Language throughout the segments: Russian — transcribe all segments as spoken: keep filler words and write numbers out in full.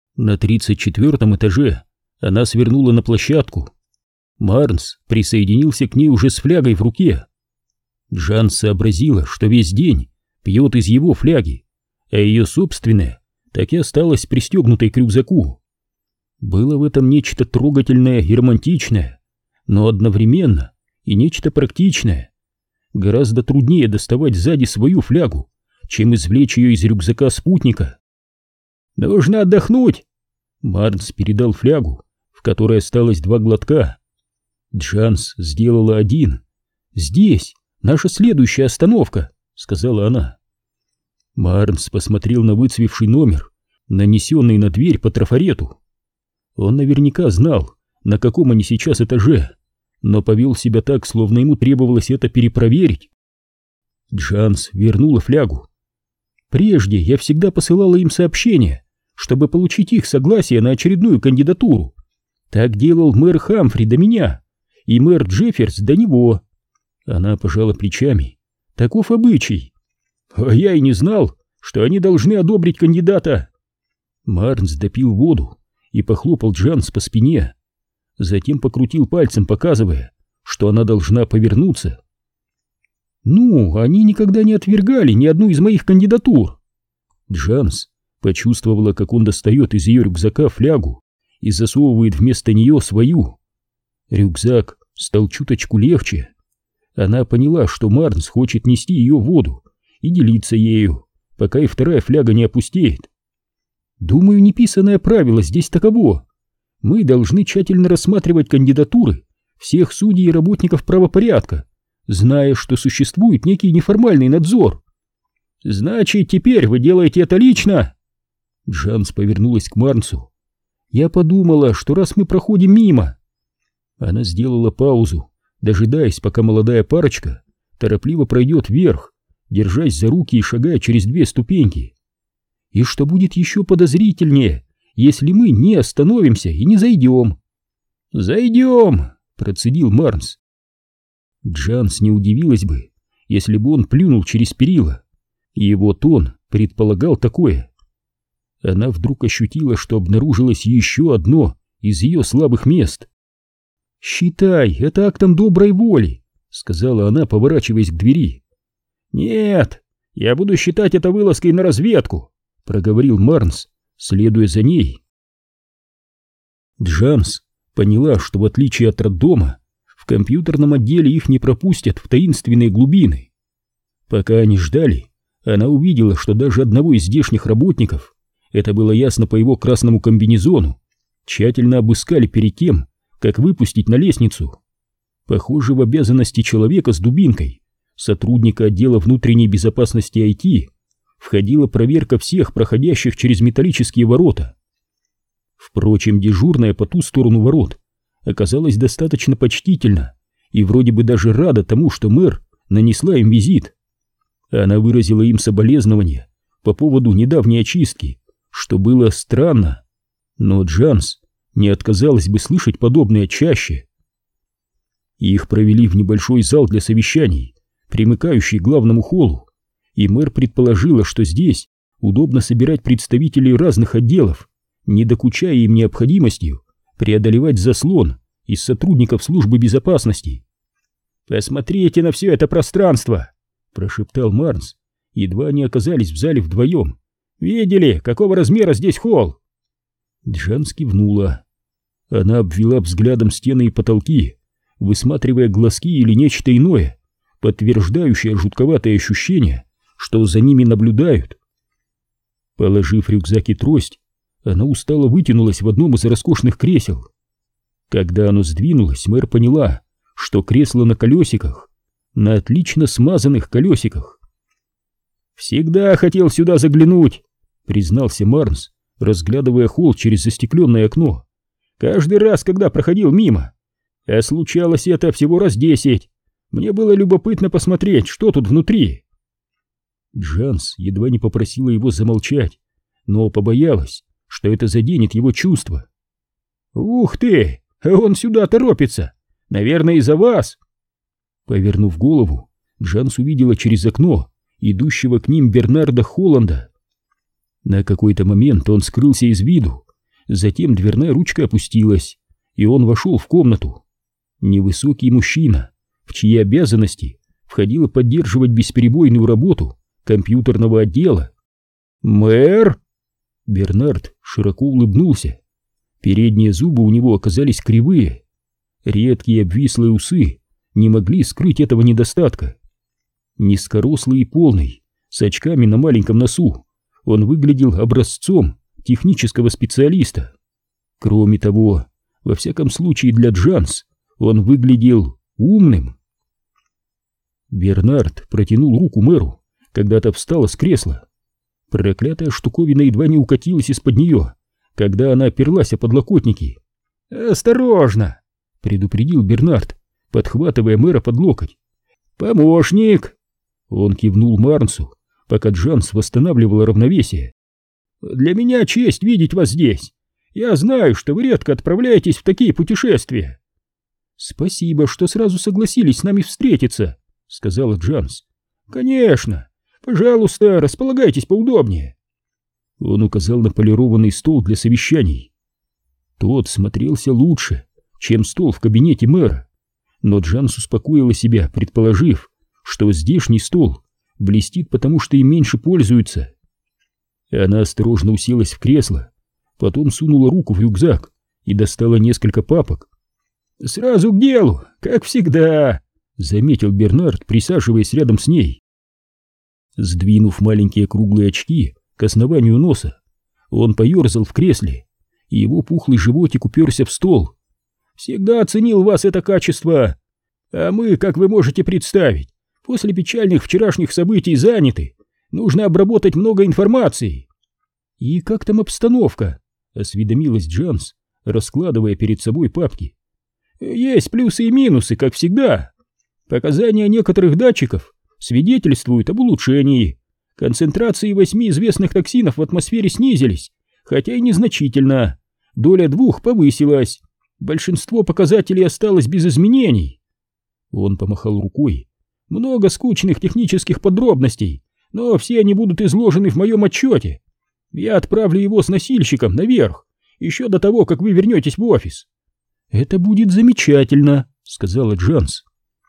На тридцать четвёртом этаже она свернула на площадку. Марнс присоединился к ней уже с флягой в руке. Джан сообразила, что весь день пьет из его фляги, а ее собственная так и осталась пристегнутой к рюкзаку. Было в этом нечто трогательное и романтичное, но одновременно и нечто практичное. Гораздо труднее доставать сзади свою флягу, чем извлечь ее из рюкзака спутника. «Нужно отдохнуть!» Марнс передал флягу, в которой осталось два глотка. Джанс сделала один. «Здесь наша следующая остановка», — сказала она. Марнс посмотрел на выцвевший номер, нанесенный на дверь по трафарету. Он наверняка знал, на каком они сейчас этаже, но повел себя так, словно ему требовалось это перепроверить. Джанс вернула флягу. «Прежде я всегда посылала им сообщения, чтобы получить их согласие на очередную кандидатуру. Так делал мэр Хамфри до меня и мэр Джефферс до него». Она пожала плечами. «Таков обычай. А я и не знал, что они должны одобрить кандидата». Марнс допил воду и похлопал Джанс по спине. Затем покрутил пальцем, показывая, что она должна повернуться. «Ну, они никогда не отвергали ни одну из моих кандидатур». Джанс почувствовала, как он достает из ее рюкзака флягу и засовывает вместо нее свою. Рюкзак стал чуточку легче. Она поняла, что Марнс хочет нести ее воду и делиться ею, пока и вторая фляга не опустеет. «Думаю, неписанное правило здесь таково. Мы должны тщательно рассматривать кандидатуры всех судей и работников правопорядка, зная, что существует некий неформальный надзор». «Значит, теперь вы делаете это лично?» Джанс повернулась к Марнсу. «Я подумала, что раз мы проходим мимо...» Она сделала паузу, дожидаясь, пока молодая парочка торопливо пройдет вверх, держась за руки и шагая через две ступеньки. «И что будет еще подозрительнее, если мы не остановимся и не зайдем?» «Зайдем!» — процедил Марнс. Джанс не удивилась бы, если бы он плюнул через перила. Его тон предполагал такое. Она вдруг ощутила, что обнаружилось еще одно из ее слабых мест. «Считай это актом доброй воли», — сказала она, поворачиваясь к двери. «Нет, я буду считать это вылазкой на разведку», — проговорил Марнс, следуя за ней. Джанс поняла, что в отличие от роддома, в компьютерном отделе их не пропустят в таинственные глубины. Пока они ждали, она увидела, что даже одного из здешних работников, это было ясно по его красному комбинезону, тщательно обыскали перед тем, как выпустить на лестницу. Похоже, в обязанности человека с дубинкой, сотрудника отдела внутренней безопасности ай ти, входила проверка всех проходящих через металлические ворота. Впрочем, дежурная по ту сторону ворот оказалась достаточно почтительна и вроде бы даже рада тому, что мэр нанесла им визит. Она выразила им соболезнования по поводу недавней очистки, что было странно, но Джанс не отказалась бы слышать подобное чаще. Их провели в небольшой зал для совещаний, примыкающий к главному холлу, и мэр предположила, что здесь удобно собирать представителей разных отделов, не докучая им необходимостью преодолевать заслон из сотрудников службы безопасности. «Посмотрите на все это пространство!» — прошептал Марнс, едва они оказались в зале вдвоем. «Видели, какого размера здесь холл?» Джанс кивнула. Она обвела взглядом стены и потолки, высматривая глазки или нечто иное, подтверждающее жутковатое ощущение, что за ними наблюдают. Положив рюкзак и трость, она устало вытянулась в одном из роскошных кресел. Когда оно сдвинулось, мэр поняла, что кресло на колесиках, на отлично смазанных колесиках. «Всегда хотел сюда заглянуть», — признался Марнс, разглядывая холл через застекленное окно. «Каждый раз, когда проходил мимо. А случалось это всего раз десять. Мне было любопытно посмотреть, что тут внутри». Джанс едва не попросила его замолчать, но побоялась, что это заденет его чувства. «Ух ты! Он сюда торопится! Наверное, из-за вас!» Повернув голову, Джанс увидела через окно идущего к ним Бернарда Холланда. На какой-то момент он скрылся из виду, Затем дверная ручка опустилась, и он вошел в комнату. Невысокий мужчина, в чьи обязанности входило поддерживать бесперебойную работу компьютерного отдела. «Мэр?» Бернард широко улыбнулся. Передние зубы у него оказались кривые. Редкие обвислые усы не могли скрыть этого недостатка. Низкорослый и полный, с очками на маленьком носу, он выглядел образцом технического специалиста. Кроме того, во всяком случае для Джанс, он выглядел умным. Бернард протянул руку мэру, когда та встала с кресла. Проклятая штуковина едва не укатилась из-под нее, когда она оперлась о подлокотники. «Осторожно!» — предупредил Бернард, подхватывая мэра под локоть. «Помощник!» Он кивнул Марнсу, пока Джанс восстанавливала равновесие. «Для меня честь видеть вас здесь. Я знаю, что вы редко отправляетесь в такие путешествия». «Спасибо, что сразу согласились с нами встретиться», — сказала Джанс. «Конечно. Пожалуйста, располагайтесь поудобнее». Он указал на полированный стол для совещаний. Тот смотрелся лучше, чем стол в кабинете мэра, но Джанс успокоила себя, предположив, что здешний стол блестит потому, что им меньше пользуются. Она осторожно уселась в кресло, потом сунула руку в рюкзак и достала несколько папок. «Сразу к делу, как всегда», — заметил Бернард, присаживаясь рядом с ней. Сдвинув маленькие круглые очки к основанию носа, он поерзал в кресле, и его пухлый животик уперся в стол. «Всегда оценил вас это качество, а мы, как вы можете представить, после печальных вчерашних событий заняты. Нужно обработать много информации». «И как там обстановка?» — осведомилась Джанс, раскладывая перед собой папки. «Есть плюсы и минусы, как всегда. Показания некоторых датчиков свидетельствуют об улучшении. Концентрации восьми известных токсинов в атмосфере снизились, хотя и незначительно. Доля двух повысилась. Большинство показателей осталось без изменений». Он помахал рукой. «Много скучных технических подробностей, но все они будут изложены в моем отчете. Я отправлю его с носильщиком наверх, еще до того, как вы вернетесь в офис». «Это будет замечательно», — сказала Джанс.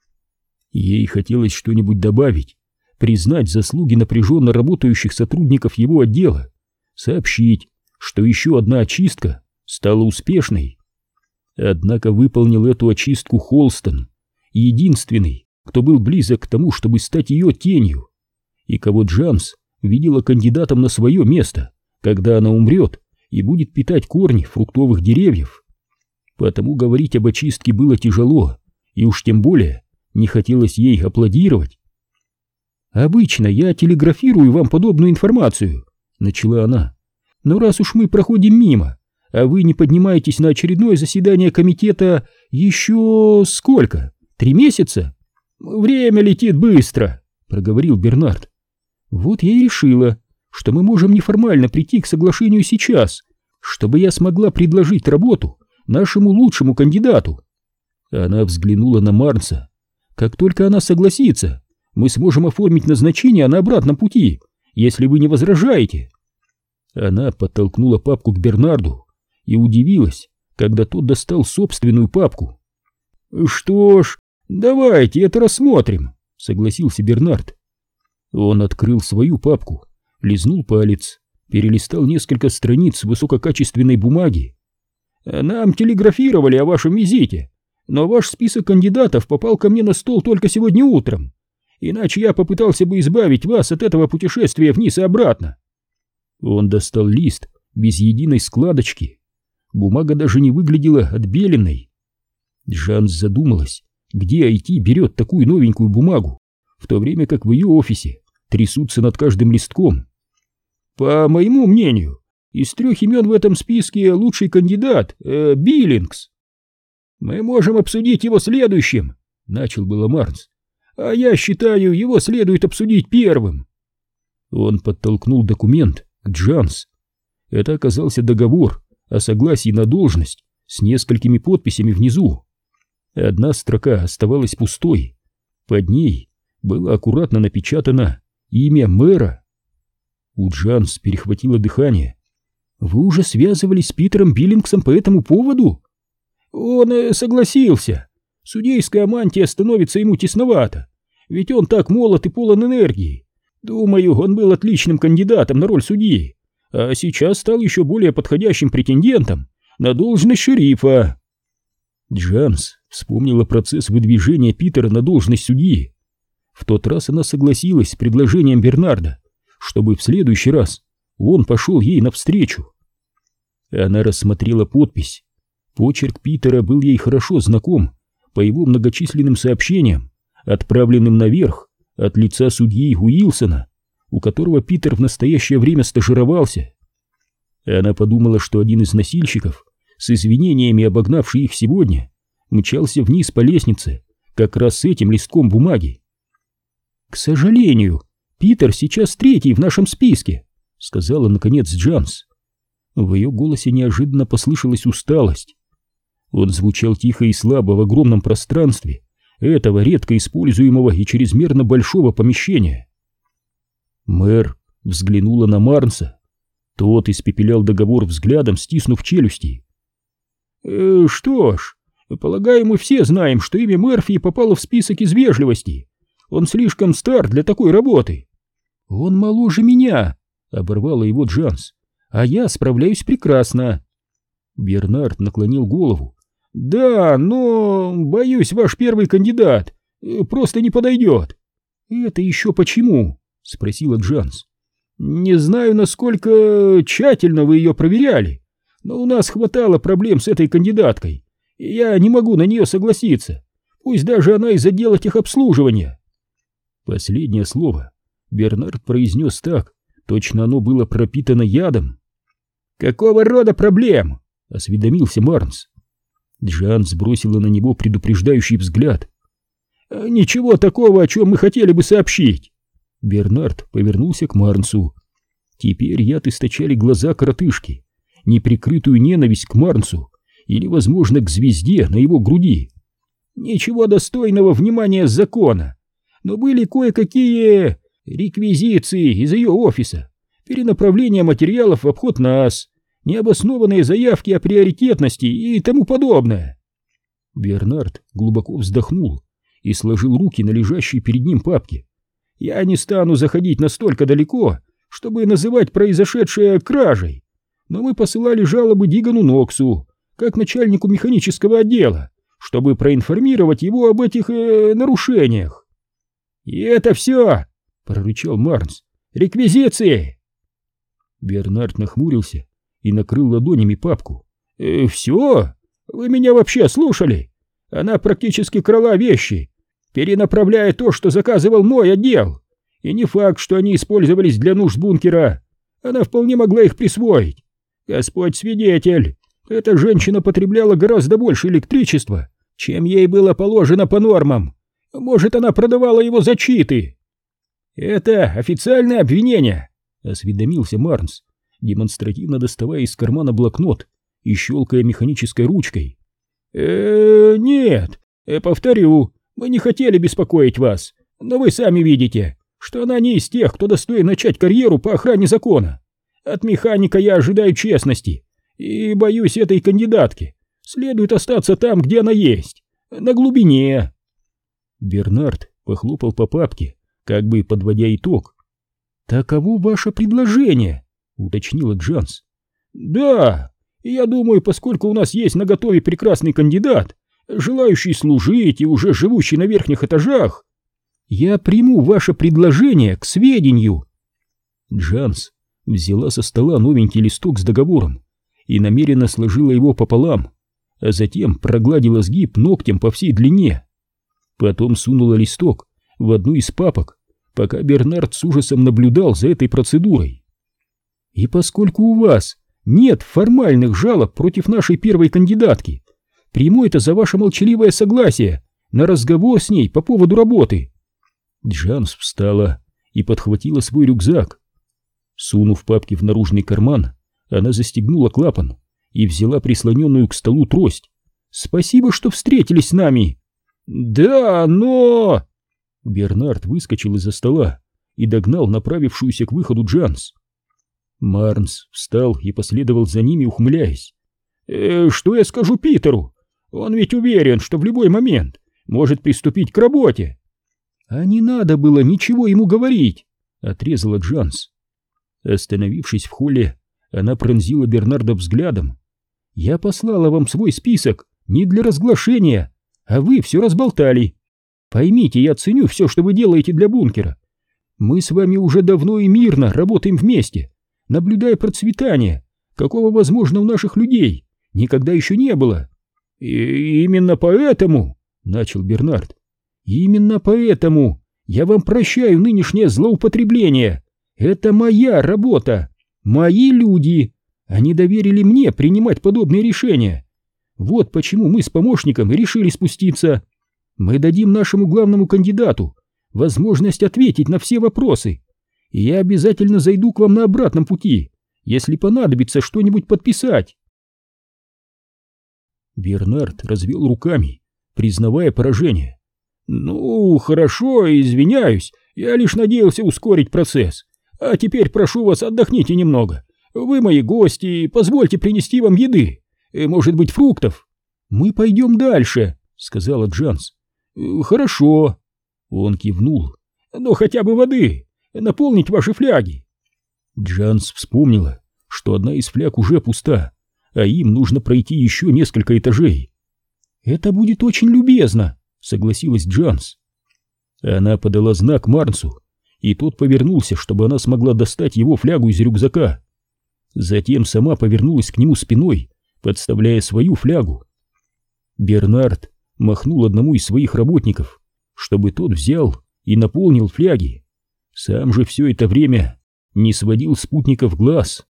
Ей хотелось что-нибудь добавить, признать заслуги напряженно работающих сотрудников его отдела, сообщить, что еще одна очистка стала успешной. Однако выполнил эту очистку Холстон, единственный, кто был близок к тому, чтобы стать ее тенью, и кого Джанс видела кандидатом на свое место, когда она умрет и будет питать корни фруктовых деревьев. Потому говорить об очистке было тяжело, и уж тем более не хотелось ей аплодировать. «Обычно я телеграфирую вам подобную информацию», — начала она. «Но раз уж мы проходим мимо, а вы не поднимаетесь на очередное заседание комитета еще сколько? Три месяца?» «Время летит быстро», — проговорил Бернард. «Вот я и решила, что мы можем неформально прийти к соглашению сейчас, чтобы я смогла предложить работу нашему лучшему кандидату». Она взглянула на Марнса. «Как только она согласится, мы сможем оформить назначение на обратном пути, если вы не возражаете». Она подтолкнула папку к Бернарду и удивилась, когда тот достал собственную папку. «Что ж, давайте это рассмотрим», — согласился Бернард. Он открыл свою папку, лизнул палец, перелистал несколько страниц высококачественной бумаги. «Нам телеграфировали о вашем визите, но ваш список кандидатов попал ко мне на стол только сегодня утром, иначе я попытался бы избавить вас от этого путешествия вниз и обратно». Он достал лист без единой складочки. Бумага даже не выглядела отбеленной. Джанс задумалась, где ай ти берет такую новенькую бумагу, в то время как в ее офисе трясутся над каждым листком. «По моему мнению, из трех имен в этом списке лучший кандидат э, Биллингс. Мы можем обсудить его следующим», — начал было Марнс. «А я считаю, его следует обсудить первым». Он подтолкнул документ к Джанс. Это оказался договор о согласии на должность с несколькими подписями внизу. Одна строка оставалась пустой. Под ней было аккуратно напечатано имя мэра. У Джанс перехватило дыхание. Вы уже связывались с Питером Биллингсом по этому поводу? Он э, согласился. Судейская мантия становится ему тесновато, ведь он так молод и полон энергии. Думаю, он был отличным кандидатом на роль судьи, а сейчас стал еще более подходящим претендентом на должность шерифа. Джанс вспомнила процесс выдвижения Питера на должность судьи. В тот раз она согласилась с предложением Бернарда, чтобы в следующий раз он пошел ей навстречу. Она рассмотрела подпись. Почерк Питера был ей хорошо знаком по его многочисленным сообщениям, отправленным наверх от лица судьи Уилсона, у которого Питер в настоящее время стажировался. Она подумала, что один из носильщиков, с извинениями обогнавший их сегодня, мчался вниз по лестнице как раз с этим листком бумаги. «К сожалению, Питер сейчас третий в нашем списке», — сказала наконец Джанс. В ее голосе неожиданно послышалась усталость. Он звучал тихо и слабо в огромном пространстве этого редко используемого и чрезмерно большого помещения. Мэр взглянула на Марнса. Тот испепелял договор взглядом, стиснув челюсти. «Э, «Что ж, полагаю, мы все знаем, что имя Мерфи попало в список из вежливости. Он слишком стар для такой работы». «Он моложе меня», — оборвала его Джанс, — «а я справляюсь прекрасно». Бернард наклонил голову. «Да, но, боюсь, ваш первый кандидат просто не подойдет». «Это еще почему?» — спросила Джанс. «Не знаю, насколько тщательно вы ее проверяли, но у нас хватало проблем с этой кандидаткой, и я не могу на нее согласиться, пусть даже она из отдела техобслуживания». Последнее слово Бернард произнес так, точно оно было пропитано ядом. «Какого рода проблем?» — осведомился Марнс. Джанс бросила на него предупреждающий взгляд. «Ничего такого, о чем мы хотели бы сообщить». Бернард повернулся к Марнсу. Теперь яд источали глаза коротышки, неприкрытую ненависть к Марнсу или, возможно, к звезде на его груди. «Ничего достойного внимания закона, но были кое-какие реквизиции из ее офиса, перенаправление материалов в обход нас, необоснованные заявки о приоритетности и тому подобное». Бернард глубоко вздохнул и сложил руки на лежащей перед ним папке. «Я не стану заходить настолько далеко, чтобы называть произошедшее кражей, но мы посылали жалобы Дигану Ноксу, как начальнику механического отдела, чтобы проинформировать его об этих э, нарушениях». «И это все!» — прорычал Марнс. «Реквизиции!» Бернард нахмурился и накрыл ладонями папку. «Э, «Все? Вы меня вообще слушали? Она практически крала вещи, перенаправляя то, что заказывал мой отдел. И не факт, что они использовались для нужд бункера. Она вполне могла их присвоить. Господь свидетель, эта женщина потребляла гораздо больше электричества, чем ей было положено по нормам. Может, она продавала его за читы». «Это официальное обвинение», — осведомился Марнс, демонстративно доставая из кармана блокнот и щелкая механической ручкой. «Э-э, нет, э, повторю, мы не хотели беспокоить вас, но вы сами видите, что она не из тех, кто достоин начать карьеру по охране закона. От механика я ожидаю честности, и, боюсь, этой кандидатке следует остаться там, где она есть, на глубине». Бернард похлопал по папке, как бы подводя итог. «Таково ваше предложение», — уточнила Джанс. «Да, я думаю, поскольку у нас есть наготове прекрасный кандидат, желающий служить и уже живущий на верхних этажах, я приму ваше предложение к сведению». Джанс взяла со стола новенький листок с договором и намеренно сложила его пополам, а затем прогладила сгиб ногтем по всей длине. Потом сунула листок в одну из папок, пока Бернард с ужасом наблюдал за этой процедурой. «И поскольку у вас нет формальных жалоб против нашей первой кандидатки, приму это за ваше молчаливое согласие на разговор с ней по поводу работы». Джанс встала и подхватила свой рюкзак. Сунув папки в наружный карман, она застегнула клапан и взяла прислоненную к столу трость. «Спасибо, что встретились с нами». «Да, но...» Бернард выскочил из-за стола и догнал направившуюся к выходу Джанс. Марнс встал и последовал за ними, ухмыляясь. «Э, «Что я скажу Питеру? Он ведь уверен, что в любой момент может приступить к работе». «А не надо было ничего ему говорить», — отрезала Джанс. Остановившись в холле, она пронзила Бернарда взглядом. «Я послала вам свой список не для разглашения, а вы все разболтали. Поймите, я ценю все, что вы делаете для бункера. Мы с вами уже давно и мирно работаем вместе, наблюдая процветание, какого, возможно, у наших людей никогда еще не было. И именно поэтому, — начал Бернард, — именно поэтому я вам прощаю нынешнее злоупотребление. Это моя работа, мои люди. Они доверили мне принимать подобные решения. Вот почему мы с помощником решили спуститься. Мы дадим нашему главному кандидату возможность ответить на все вопросы. И я обязательно зайду к вам на обратном пути, если понадобится что-нибудь подписать». Бернард развел руками, признавая поражение. «Ну, хорошо, извиняюсь, я лишь надеялся ускорить процесс. А теперь прошу вас, отдохните немного. Вы мои гости, позвольте принести вам еды. Может быть, фруктов?» «Мы пойдем дальше», — сказала Джанс. «Хорошо», — он кивнул. «Но хотя бы воды, наполнить ваши фляги». Джанс вспомнила, что одна из фляг уже пуста, а им нужно пройти еще несколько этажей. «Это будет очень любезно», — согласилась Джанс. Она подала знак Марнсу, и тот повернулся, чтобы она смогла достать его флягу из рюкзака. Затем сама повернулась к нему спиной, подставляя свою флягу. Бернард махнул одному из своих работников, чтобы тот взял и наполнил фляги. Сам же все это время не сводил спутников глаз.